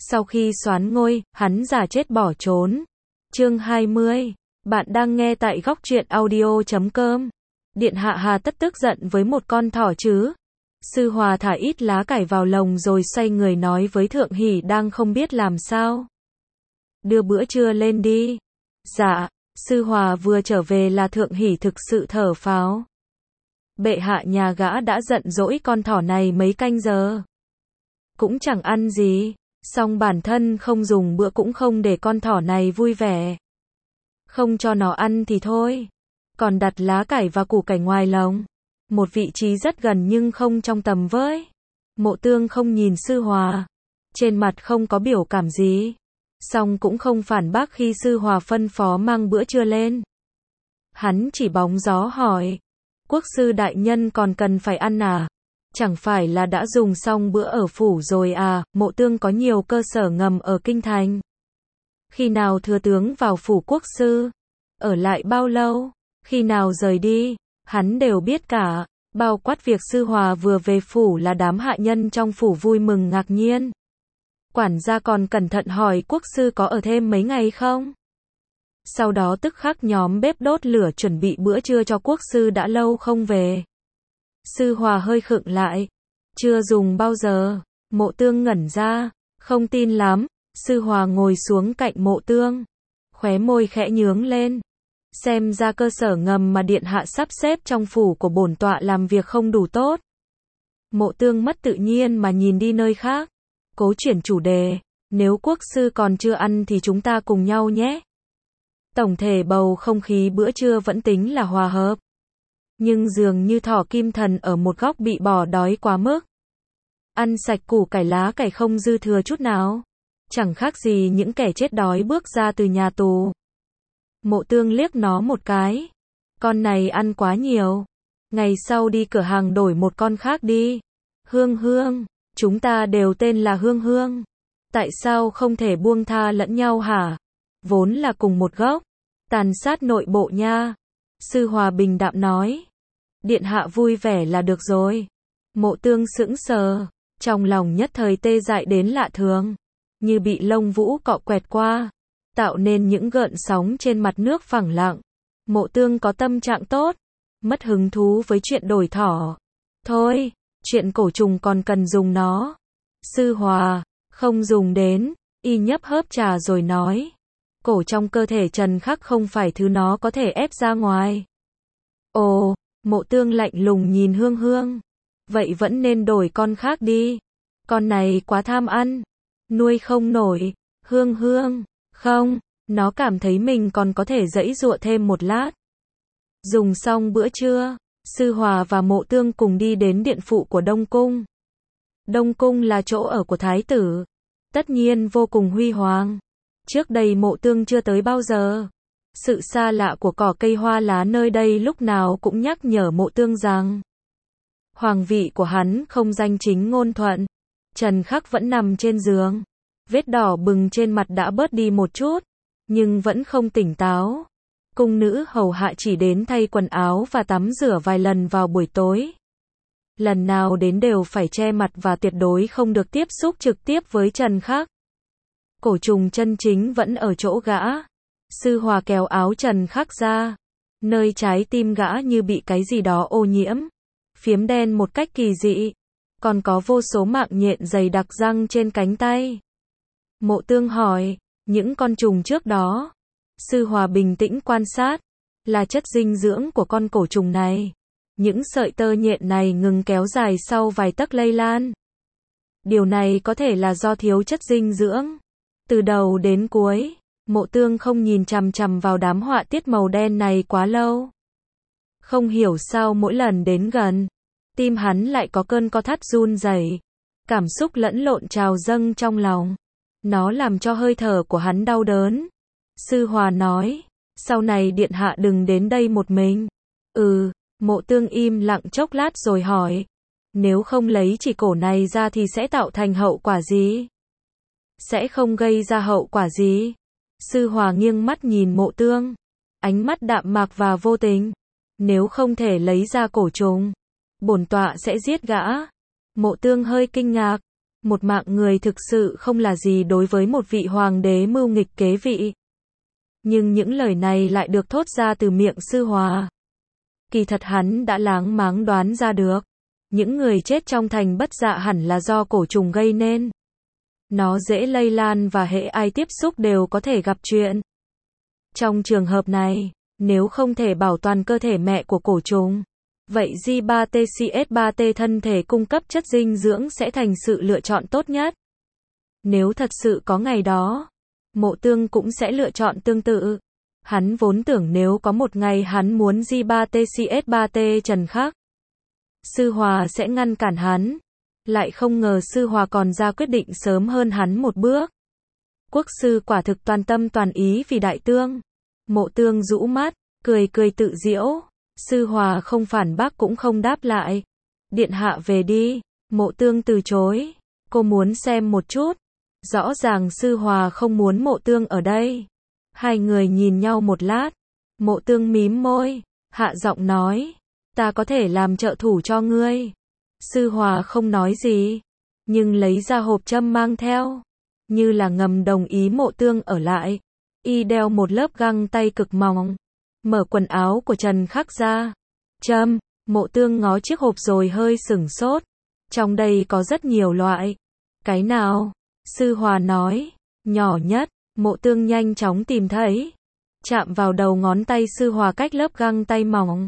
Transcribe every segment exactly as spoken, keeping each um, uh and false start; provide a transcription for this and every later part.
Sau khi soán ngôi, hắn giả chết bỏ trốn. Chương hai mươi. Bạn đang nghe tại góc truyện audio chấm com. Điện hạ hà tất tức giận với một con thỏ chứ? Sư Hòa thả ít lá cải vào lồng rồi xoay người nói với Thượng Hỷ đang không biết làm sao. Đưa bữa trưa lên đi. Dạ. Sư Hòa vừa trở về là Thượng Hỷ thực sự thở phào. Bệ hạ nhà gã đã giận dỗi con thỏ này mấy canh giờ. Cũng chẳng ăn gì, song bản thân không dùng bữa cũng không để con thỏ này vui vẻ. Không cho nó ăn thì thôi, còn đặt lá cải và củ cải ngoài lồng. Một vị trí rất gần nhưng không trong tầm với. Mộ Tương không nhìn Sư Hòa, trên mặt không có biểu cảm gì, song cũng không phản bác khi Sư Hòa phân phó mang bữa trưa lên. Hắn chỉ bóng gió hỏi, quốc sư đại nhân còn cần phải ăn à? Chẳng phải là đã dùng xong bữa ở phủ rồi à? Mộ Tương có nhiều cơ sở ngầm ở kinh thành. Khi nào thừa tướng vào phủ quốc sư? Ở lại bao lâu? Khi nào rời đi? Hắn đều biết cả, bao quát việc Sư Hòa vừa về phủ là đám hạ nhân trong phủ vui mừng ngạc nhiên. Quản gia còn cẩn thận hỏi quốc sư có ở thêm mấy ngày không? Sau đó tức khắc nhóm bếp đốt lửa chuẩn bị bữa trưa cho quốc sư đã lâu không về. Sư Hòa hơi khựng lại. Chưa dùng bao giờ. Mộ Tương ngẩn ra. Không tin lắm. Sư Hòa ngồi xuống cạnh Mộ Tương. Khóe môi khẽ nhướng lên. Xem ra cơ sở ngầm mà điện hạ sắp xếp trong phủ của bổn tọa làm việc không đủ tốt. Mộ Tương mất tự nhiên mà nhìn đi nơi khác. Cố chuyển chủ đề. Nếu quốc sư còn chưa ăn thì chúng ta cùng nhau nhé. Tổng thể bầu không khí bữa trưa vẫn tính là hòa hợp. Nhưng dường như thỏ Kim Thần ở một góc bị bỏ đói quá mức. Ăn sạch củ cải lá cải không dư thừa chút nào. Chẳng khác gì những kẻ chết đói bước ra từ nhà tù. Mộ Tương liếc nó một cái. Con này ăn quá nhiều. Ngày sau đi cửa hàng đổi một con khác đi. Hương Hương. Chúng ta đều tên là Hương Hương. Tại sao không thể buông tha lẫn nhau hả? Vốn là cùng một gốc. Tàn sát nội bộ nha. Sư Hòa bình đạm nói. Điện hạ vui vẻ là được rồi. Mộ Tương sững sờ. Trong lòng nhất thời tê dại đến lạ thường. Như bị lông vũ cọ quẹt qua. Tạo nên những gợn sóng trên mặt nước phẳng lặng. Mộ Tương có tâm trạng tốt. Mất hứng thú với chuyện đổi thỏ. Thôi, chuyện cổ trùng còn cần dùng nó. Sư Hòa, không dùng đến. Y nhấp hớp trà rồi nói. Cổ trong cơ thể Trần Khắc không phải thứ nó có thể ép ra ngoài. Ồ, Mộ Tương lạnh lùng nhìn Hương Hương. Vậy vẫn nên đổi con khác đi. Con này quá tham ăn. Nuôi không nổi. Hương Hương, không, nó cảm thấy mình còn có thể giãy giụa thêm một lát. Dùng xong bữa trưa, Sư Hòa và Mộ Tương cùng đi đến điện phụ của Đông Cung. Đông Cung là chỗ ở của Thái tử. Tất nhiên vô cùng huy hoàng. Trước đây Mộ Tương chưa tới bao giờ. Sự xa lạ của cỏ cây hoa lá nơi đây lúc nào cũng nhắc nhở Mộ Tương rằng hoàng vị của hắn không danh chính ngôn thuận. Trần Khắc vẫn nằm trên giường. Vết đỏ bừng trên mặt đã bớt đi một chút, nhưng vẫn không tỉnh táo. Cung nữ hầu hạ chỉ đến thay quần áo và tắm rửa vài lần vào buổi tối. Lần nào đến đều phải che mặt và tuyệt đối không được tiếp xúc trực tiếp với Trần Khắc. Cổ trùng chân chính vẫn ở chỗ gã. Sư Hòa kéo áo Trần Khắc ra. Nơi trái tim gã như bị cái gì đó ô nhiễm. Phiếm đen một cách kỳ dị. Còn có vô số mạng nhện dày đặc răng trên cánh tay. Mộ Tương hỏi, những con trùng trước đó. Sư Hòa bình tĩnh quan sát. Là chất dinh dưỡng của con cổ trùng này. Những sợi tơ nhện này ngừng kéo dài sau vài tấc lây lan. Điều này có thể là do thiếu chất dinh dưỡng. Từ đầu đến cuối, Mộ Tương không nhìn chằm chằm vào đám họa tiết màu đen này quá lâu. Không hiểu sao mỗi lần đến gần, tim hắn lại có cơn co thắt run rẩy. Cảm xúc lẫn lộn trào dâng trong lòng. Nó làm cho hơi thở của hắn đau đớn. Sư Hòa nói, sau này điện hạ đừng đến đây một mình. Ừ, Mộ Tương im lặng chốc lát rồi hỏi. Nếu không lấy chỉ cổ này ra thì sẽ tạo thành hậu quả gì? Sẽ không gây ra hậu quả gì? Sư Hòa nghiêng mắt nhìn Mộ Tương. Ánh mắt đạm mạc và vô tình. Nếu không thể lấy ra cổ trùng, bổn tọa sẽ giết gã. Mộ Tương hơi kinh ngạc. Một mạng người thực sự không là gì đối với một vị hoàng đế mưu nghịch kế vị. Nhưng những lời này lại được thốt ra từ miệng Sư Hòa. Kỳ thật hắn đã láng máng đoán ra được. Những người chết trong thành Bất Dạ hẳn là do cổ trùng gây nên. Nó dễ lây lan và hễ ai tiếp xúc đều có thể gặp chuyện. Trong trường hợp này, nếu không thể bảo toàn cơ thể mẹ của cổ trùng, vậy G ba T C S ba T thân thể cung cấp chất dinh dưỡng sẽ thành sự lựa chọn tốt nhất. Nếu thật sự có ngày đó, Mộ Tương cũng sẽ lựa chọn tương tự. Hắn vốn tưởng nếu có một ngày hắn muốn G ba T C S ba T Trần Khắc, Sư Hòa sẽ ngăn cản hắn. Lại không ngờ Sư Hòa còn ra quyết định sớm hơn hắn một bước. Quốc sư quả thực toàn tâm toàn ý vì đại tương. Mộ Tương rũ mắt, cười cười tự giễu. Sư Hòa không phản bác cũng không đáp lại. Điện hạ về đi. Mộ Tương từ chối. Cô muốn xem một chút. Rõ ràng Sư Hòa không muốn Mộ Tương ở đây. Hai người nhìn nhau một lát. Mộ Tương mím môi, hạ giọng nói. Ta có thể làm trợ thủ cho ngươi. Sư Hòa không nói gì, nhưng lấy ra hộp châm mang theo. Như là ngầm đồng ý Mộ Tương ở lại. Y đeo một lớp găng tay cực mỏng. Mở quần áo của Trần Khắc ra. Châm, Mộ Tương ngó chiếc hộp rồi hơi sửng sốt. Trong đây có rất nhiều loại. Cái nào? Sư Hòa nói. Nhỏ nhất. Mộ Tương nhanh chóng tìm thấy. Chạm vào đầu ngón tay Sư Hòa cách lớp găng tay mỏng.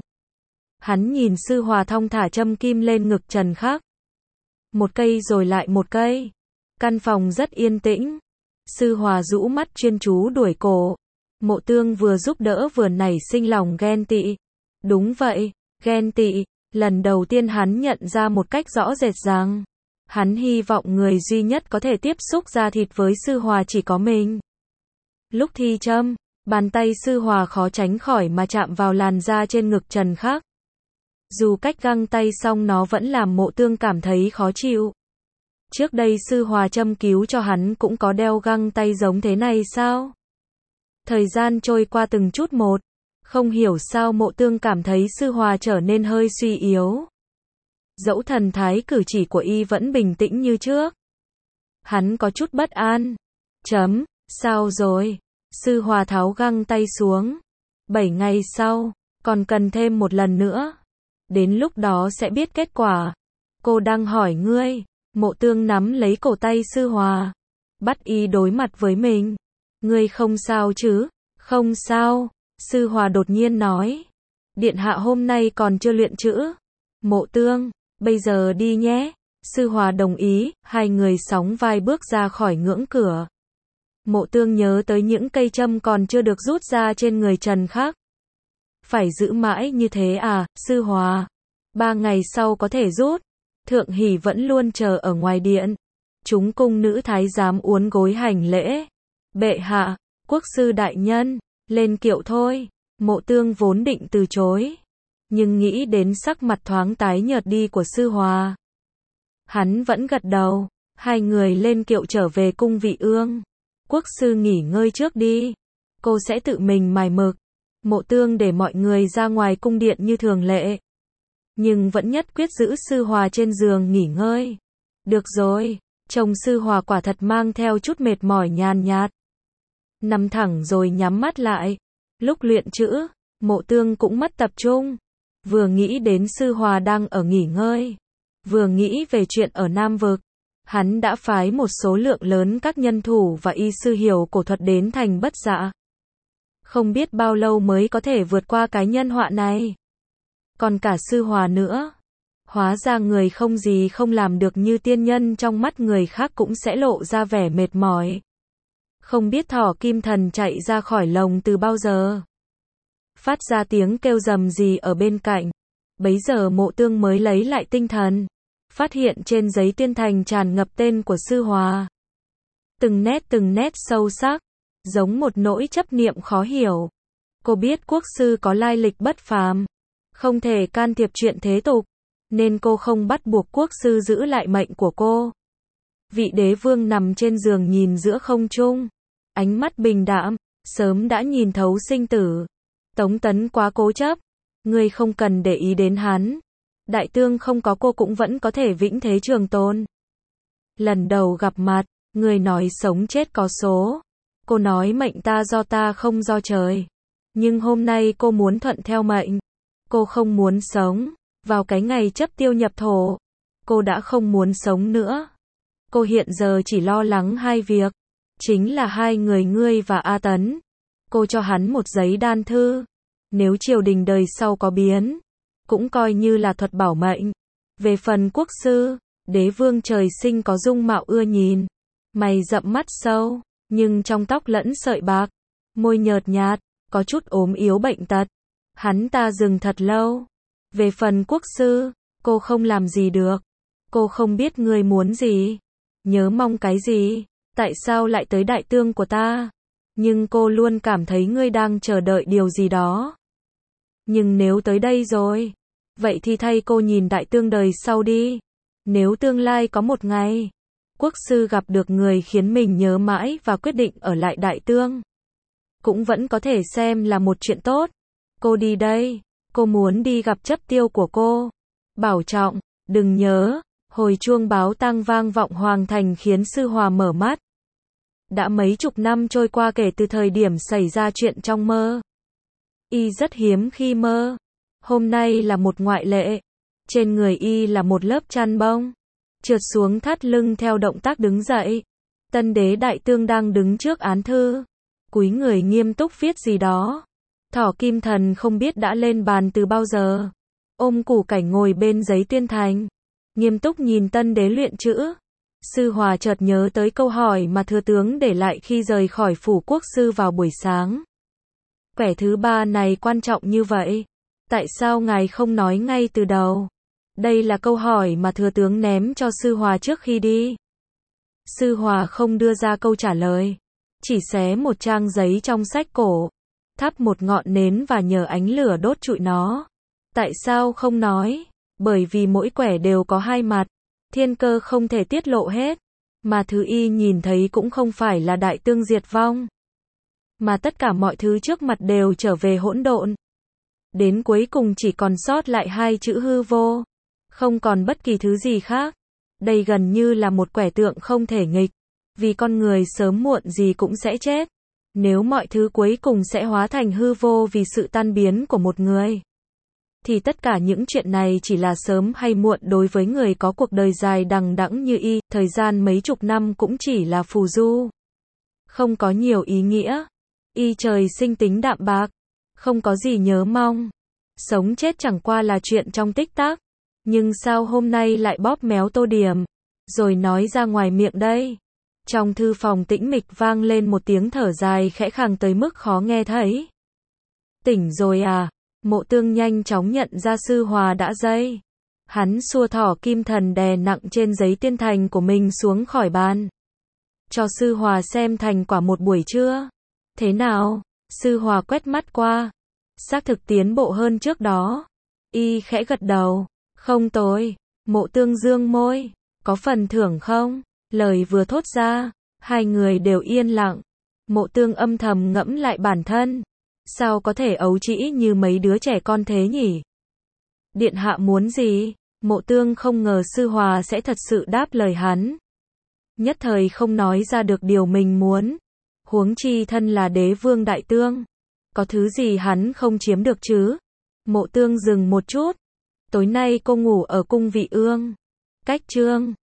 Hắn nhìn Sư Hòa thong thả châm kim lên ngực Trần Khắc. Một cây rồi lại một cây. Căn phòng rất yên tĩnh. Sư Hòa rũ mắt chuyên chú đuổi cổ. Mộ Tương vừa giúp đỡ vừa nảy sinh lòng ghen tị. Đúng vậy, ghen tị. Lần đầu tiên hắn nhận ra một cách rõ rệt rằng hắn hy vọng người duy nhất có thể tiếp xúc da thịt với Sư Hòa chỉ có mình. Lúc thi châm, bàn tay Sư Hòa khó tránh khỏi mà chạm vào làn da trên ngực Trần Khắc. Dù cách găng tay xong nó vẫn làm Mộ Tương cảm thấy khó chịu. Trước đây Sư Hòa châm cứu cho hắn cũng có đeo găng tay giống thế này sao? Thời gian trôi qua từng chút một. Không hiểu sao Mộ Tương cảm thấy Sư Hòa trở nên hơi suy yếu. Dẫu thần thái cử chỉ của y vẫn bình tĩnh như trước. Hắn có chút bất an. Chấm, sao rồi? Sư Hòa tháo găng tay xuống. Bảy ngày sau, còn cần thêm một lần nữa. Đến lúc đó sẽ biết kết quả. Cô đang hỏi ngươi. Mộ Tương nắm lấy cổ tay Sư Hòa. Bắt y đối mặt với mình. Ngươi không sao chứ? Không sao. Sư Hòa đột nhiên nói. Điện hạ hôm nay còn chưa luyện chữ. Mộ Tương, bây giờ đi nhé. Sư Hòa đồng ý, hai người sóng vai bước ra khỏi ngưỡng cửa. Mộ Tương nhớ tới những cây châm còn chưa được rút ra trên người Trần Khắc. Phải giữ mãi như thế à, Sư Hòa? Ba ngày sau có thể rút. Thượng Hỷ vẫn luôn chờ ở ngoài điện. Chúng cung nữ thái giám uốn gối hành lễ. Bệ hạ, quốc sư đại nhân, lên kiệu thôi. Mộ Tương vốn định từ chối, nhưng nghĩ đến sắc mặt thoáng tái nhợt đi của Sư Hòa. Hắn vẫn gật đầu. Hai người lên kiệu trở về cung Vị Ương. Quốc sư nghỉ ngơi trước đi. Cô sẽ tự mình mài mực. Mộ Tương để mọi người ra ngoài cung điện như thường lệ. Nhưng vẫn nhất quyết giữ Sư Hòa trên giường nghỉ ngơi. Được rồi. Chồng Sư Hòa quả thật mang theo chút mệt mỏi nhàn nhạt. Nằm thẳng rồi nhắm mắt lại. Lúc luyện chữ, Mộ Tương cũng mất tập trung. Vừa nghĩ đến Sư Hòa đang ở nghỉ ngơi, vừa nghĩ về chuyện ở Nam Vực. Hắn đã phái một số lượng lớn các nhân thủ và y sư hiểu cổ thuật đến thành Bất Dạ. Không biết bao lâu mới có thể vượt qua cái nhân họa này. Còn cả Sư Hòa nữa. Hóa ra người không gì không làm được như tiên nhân trong mắt người khác cũng sẽ lộ ra vẻ mệt mỏi. Không biết thỏ kim thần chạy ra khỏi lồng từ bao giờ. Phát ra tiếng kêu rầm gì ở bên cạnh. Bấy giờ Mộ Tương mới lấy lại tinh thần. Phát hiện trên giấy tuyên thành tràn ngập tên của Sư Hòa. Từng nét từng nét sâu sắc. Giống một nỗi chấp niệm khó hiểu. Cô biết quốc sư có lai lịch bất phàm. Không thể can thiệp chuyện thế tục. Nên cô không bắt buộc quốc sư giữ lại mệnh của cô. Vị đế vương nằm trên giường nhìn giữa không trung. Ánh mắt bình đạm. Sớm đã nhìn thấu sinh tử. Tống Tấn quá cố chấp. Ngươi không cần để ý đến hắn. Đại tương không có cô cũng vẫn có thể vĩnh thế trường tồn. Lần đầu gặp mặt, người nói sống chết có số. Cô nói mệnh ta do ta không do trời. Nhưng hôm nay cô muốn thuận theo mệnh. Cô không muốn sống. Vào cái ngày chấp tiêu nhập thổ, cô đã không muốn sống nữa. Cô hiện giờ chỉ lo lắng hai việc. Chính là hai người ngươi và A Tấn. Cô cho hắn một giấy đan thư. Nếu triều đình đời sau có biến, cũng coi như là thuật bảo mệnh. Về phần quốc sư, đế vương trời sinh có dung mạo ưa nhìn. Mày rậm mắt sâu, nhưng trong tóc lẫn sợi bạc. Môi nhợt nhạt, có chút ốm yếu bệnh tật. Hắn ta dừng thật lâu. Về phần quốc sư, cô không làm gì được. Cô không biết ngươi muốn gì. Nhớ mong cái gì? Tại sao lại tới đại tương của ta? Nhưng cô luôn cảm thấy ngươi đang chờ đợi điều gì đó. Nhưng nếu tới đây rồi, vậy thì thay cô nhìn đại tương đời sau đi. Nếu tương lai có một ngày, quốc sư gặp được người khiến mình nhớ mãi và quyết định ở lại đại tương, cũng vẫn có thể xem là một chuyện tốt. Cô đi đây, cô muốn đi gặp chấp tiêu của cô. Bảo trọng, đừng nhớ. Hồi chuông báo tang vang vọng hoàng thành khiến Sư Hòa mở mắt. Đã mấy chục năm trôi qua kể từ thời điểm xảy ra chuyện trong mơ. Y rất hiếm khi mơ. Hôm nay là một ngoại lệ. Trên người Y là một lớp chăn bông. Trượt xuống thắt lưng theo động tác đứng dậy. Tân đế đại tương đang đứng trước án thư. Cúi người nghiêm túc viết gì đó. Thỏ Kim Thần không biết đã lên bàn từ bao giờ. Ôm củ cảnh ngồi bên giấy tuyên thành. Nghiêm túc nhìn tân đế luyện chữ. Sư Hòa chợt nhớ tới câu hỏi mà thừa tướng để lại khi rời khỏi phủ quốc sư vào buổi sáng. Quẻ thứ ba này quan trọng như vậy. Tại sao ngài không nói ngay từ đầu? Đây là câu hỏi mà thừa tướng ném cho Sư Hòa trước khi đi. Sư Hòa không đưa ra câu trả lời. Chỉ xé một trang giấy trong sách cổ. Thắp một ngọn nến và nhờ ánh lửa đốt trụi nó. Tại sao không nói? Bởi vì mỗi quẻ đều có hai mặt. Thiên cơ không thể tiết lộ hết. Mà thứ Y nhìn thấy cũng không phải là đại tương diệt vong. Mà tất cả mọi thứ trước mặt đều trở về hỗn độn. Đến cuối cùng chỉ còn sót lại hai chữ hư vô. Không còn bất kỳ thứ gì khác. Đây gần như là một quẻ tượng không thể nghịch. Vì con người sớm muộn gì cũng sẽ chết. Nếu mọi thứ cuối cùng sẽ hóa thành hư vô vì sự tan biến của một người, thì tất cả những chuyện này chỉ là sớm hay muộn đối với người có cuộc đời dài đằng đẵng như Y. Thời gian mấy chục năm cũng chỉ là phù du. Không có nhiều ý nghĩa. Y trời sinh tính đạm bạc. Không có gì nhớ mong. Sống chết chẳng qua là chuyện trong tích tắc. Nhưng sao hôm nay lại bóp méo tô điểm, rồi nói ra ngoài miệng đây? Trong thư phòng tĩnh mịch vang lên một tiếng thở dài khẽ khàng tới mức khó nghe thấy. Tỉnh rồi à? Mộ Tương nhanh chóng nhận ra Sư Hòa đã dậy. Hắn xua Thỏ Kim Thần đè nặng trên giấy tiên thành của mình xuống khỏi bàn. Cho Sư Hòa xem thành quả một buổi trưa. Thế nào? Sư Hòa quét mắt qua. Xác thực tiến bộ hơn trước đó. Y khẽ gật đầu. Không tồi. Mộ Tương dương môi. Có phần thưởng không? Lời vừa thốt ra, hai người đều yên lặng. Mộ Tương âm thầm ngẫm lại bản thân. Sao có thể ấu trĩ như mấy đứa trẻ con thế nhỉ? Điện hạ muốn gì? Mộ Tương không ngờ Sư Hòa sẽ thật sự đáp lời hắn. Nhất thời không nói ra được điều mình muốn. Huống chi thân là đế vương đại tương. Có thứ gì hắn không chiếm được chứ? Mộ Tương dừng một chút. Tối nay cô ngủ ở cung Vị Ương. Cách Trương